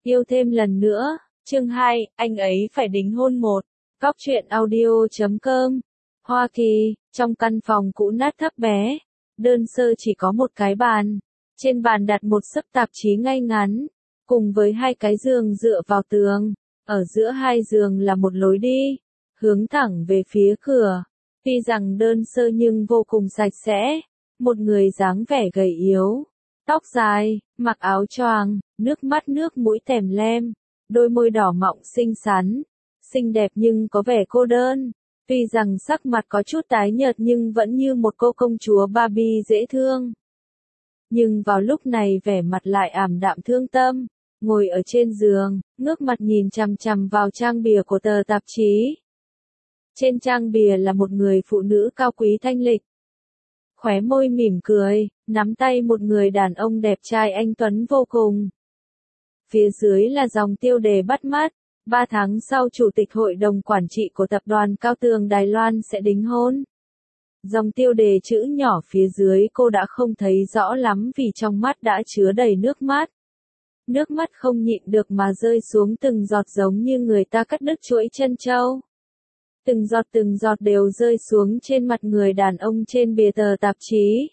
Yêu thêm lần nữa. Chương 2, anh ấy phải đính hôn một. Góc truyện audio.com. Hoa Kỳ, trong căn phòng cũ nát thấp bé, đơn sơ chỉ có một cái bàn. Trên bàn đặt một xấp tạp chí ngay ngắn, cùng với hai cái giường dựa vào tường. Ở giữa hai giường là một lối đi, hướng thẳng về phía cửa. Tuy rằng đơn sơ nhưng vô cùng sạch sẽ. Một người dáng vẻ gầy yếu, tóc dài, mặc áo choàng, nước mắt nước mũi tèm lem, đôi môi đỏ mọng xinh xắn, xinh đẹp nhưng có vẻ cô đơn. Tuy rằng sắc mặt có chút tái nhợt nhưng vẫn như một cô công chúa Barbie dễ thương. Nhưng vào lúc này vẻ mặt lại ảm đạm thương tâm, ngồi ở trên giường, ngước mặt nhìn chằm chằm vào trang bìa của tờ tạp chí. Trên trang bìa là một người phụ nữ cao quý thanh lịch. Khóe môi mỉm cười, nắm tay một người đàn ông đẹp trai anh tuấn vô cùng. Phía dưới là dòng tiêu đề bắt mắt, 3 tháng sau Chủ tịch Hội đồng Quản trị của Tập đoàn Cao Tường Đài Loan sẽ đính hôn. Dòng tiêu đề chữ nhỏ phía dưới cô đã không thấy rõ lắm vì trong mắt đã chứa đầy nước mắt. Nước mắt không nhịn được mà rơi xuống từng giọt giống như người ta cắt đứt chuỗi chân châu. Từng giọt đều rơi xuống trên mặt người đàn ông trên bìa tờ tạp chí.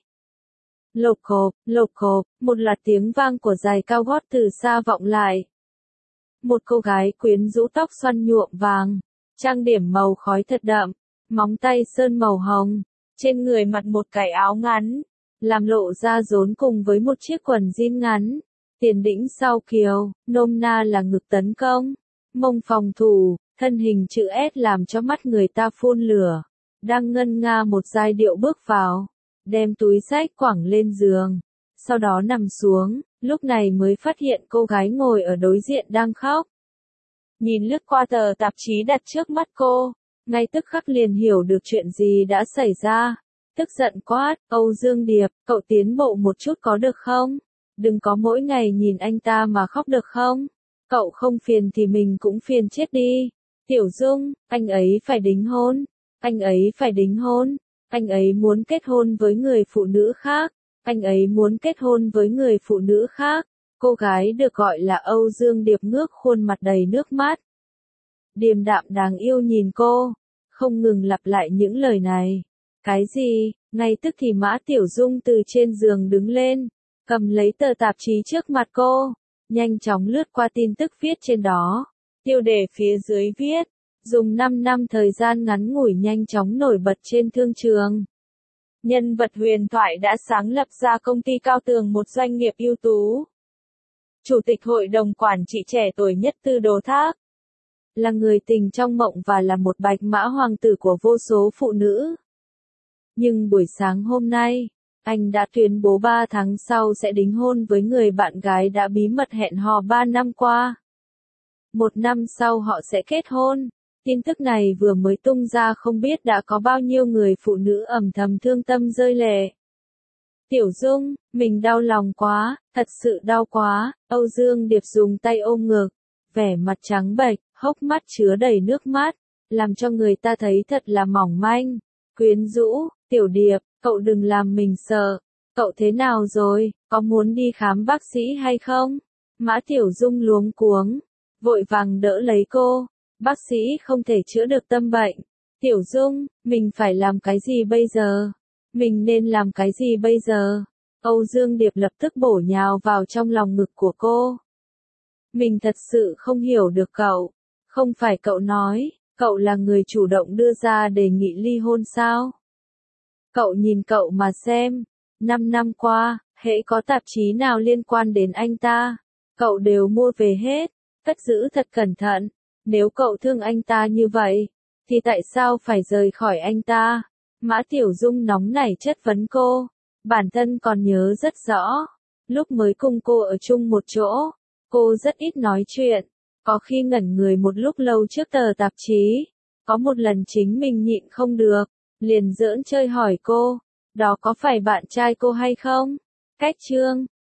Lộp cộp, một loạt tiếng vang của giày cao gót từ xa vọng lại. Một cô gái quyến rũ tóc xoăn nhuộm vàng, trang điểm màu khói thật đậm, móng tay sơn màu hồng, trên người mặc một cái áo ngắn, làm lộ ra rốn cùng với một chiếc quần jean ngắn, tiền đĩnh sau kiều, nôm na là ngực tấn công, mông phòng thủ, thân hình chữ S làm cho mắt người ta phun lửa, đang ngân nga một giai điệu bước vào, đem túi xách quẳng lên giường, sau đó nằm xuống, lúc này mới phát hiện cô gái ngồi ở đối diện đang khóc. Nhìn lướt qua tờ tạp chí đặt trước mắt cô, ngay tức khắc liền hiểu được chuyện gì đã xảy ra. Tức giận quát, Âu Dương Điệp, cậu tiến bộ một chút có được không? Đừng có mỗi ngày nhìn anh ta mà khóc được không? Cậu không phiền thì mình cũng phiền chết đi. Tiểu Dung, anh ấy phải đính hôn. Anh ấy phải đính hôn. Anh ấy muốn kết hôn với người phụ nữ khác. Anh ấy muốn kết hôn với người phụ nữ khác. Cô gái được gọi là Âu Dương Điệp ngước khuôn mặt đầy nước mắt. Điềm đạm đáng yêu nhìn cô, không ngừng lặp lại những lời này. Cái gì? Ngay tức thì Mã Tiểu Dung từ trên giường đứng lên, cầm lấy tờ tạp chí trước mặt cô, nhanh chóng lướt qua tin tức viết trên đó. Tiêu đề phía dưới viết, dùng 5 năm thời gian ngắn ngủi nhanh chóng nổi bật trên thương trường. Nhân vật huyền thoại đã sáng lập ra công ty Cao Tường, một doanh nghiệp ưu tú. Chủ tịch Hội đồng Quản trị trẻ tuổi nhất Tư Đồ Thác. Là người tình trong mộng và là một bạch mã hoàng tử của vô số phụ nữ. Nhưng buổi sáng hôm nay, anh đã tuyên bố 3 tháng sau sẽ đính hôn với người bạn gái đã bí mật hẹn hò 3 năm qua. 1 năm sau họ sẽ kết hôn. Tin tức này vừa mới tung ra không biết đã có bao nhiêu người phụ nữ âm thầm thương tâm rơi lệ. Tiểu Dung, mình đau lòng quá, thật sự đau quá. Âu Dương Điệp dùng tay ôm ngực, vẻ mặt trắng bệch, hốc mắt chứa đầy nước mắt, làm cho người ta thấy thật là mỏng manh, quyến rũ. Tiểu Điệp, cậu đừng làm mình sợ. Cậu thế nào rồi, có muốn đi khám bác sĩ hay không? Mã Tiểu Dung luống cuống, vội vàng đỡ lấy cô. Bác sĩ không thể chữa được tâm bệnh. Tiểu Dung, mình phải làm cái gì bây giờ? Mình nên làm cái gì bây giờ? Âu Dương Điệp lập tức bổ nhào vào trong lòng ngực của cô. Mình thật sự không hiểu được cậu. Không phải cậu nói, cậu là người chủ động đưa ra đề nghị ly hôn sao? Cậu nhìn cậu mà xem, 5 năm qua, hễ có tạp chí nào liên quan đến anh ta, cậu đều mua về hết, cất giữ thật cẩn thận. Nếu cậu thương anh ta như vậy, thì tại sao phải rời khỏi anh ta? Mã Tiểu Dung nóng nảy chất vấn cô. Bản thân còn nhớ rất rõ. Lúc mới cùng cô ở chung một chỗ, cô rất ít nói chuyện. Có khi ngẩn người một lúc lâu trước tờ tạp chí. Có một lần chính mình nhịn không được, liền giỡn chơi hỏi cô, đó có phải bạn trai cô hay không? Cách chương,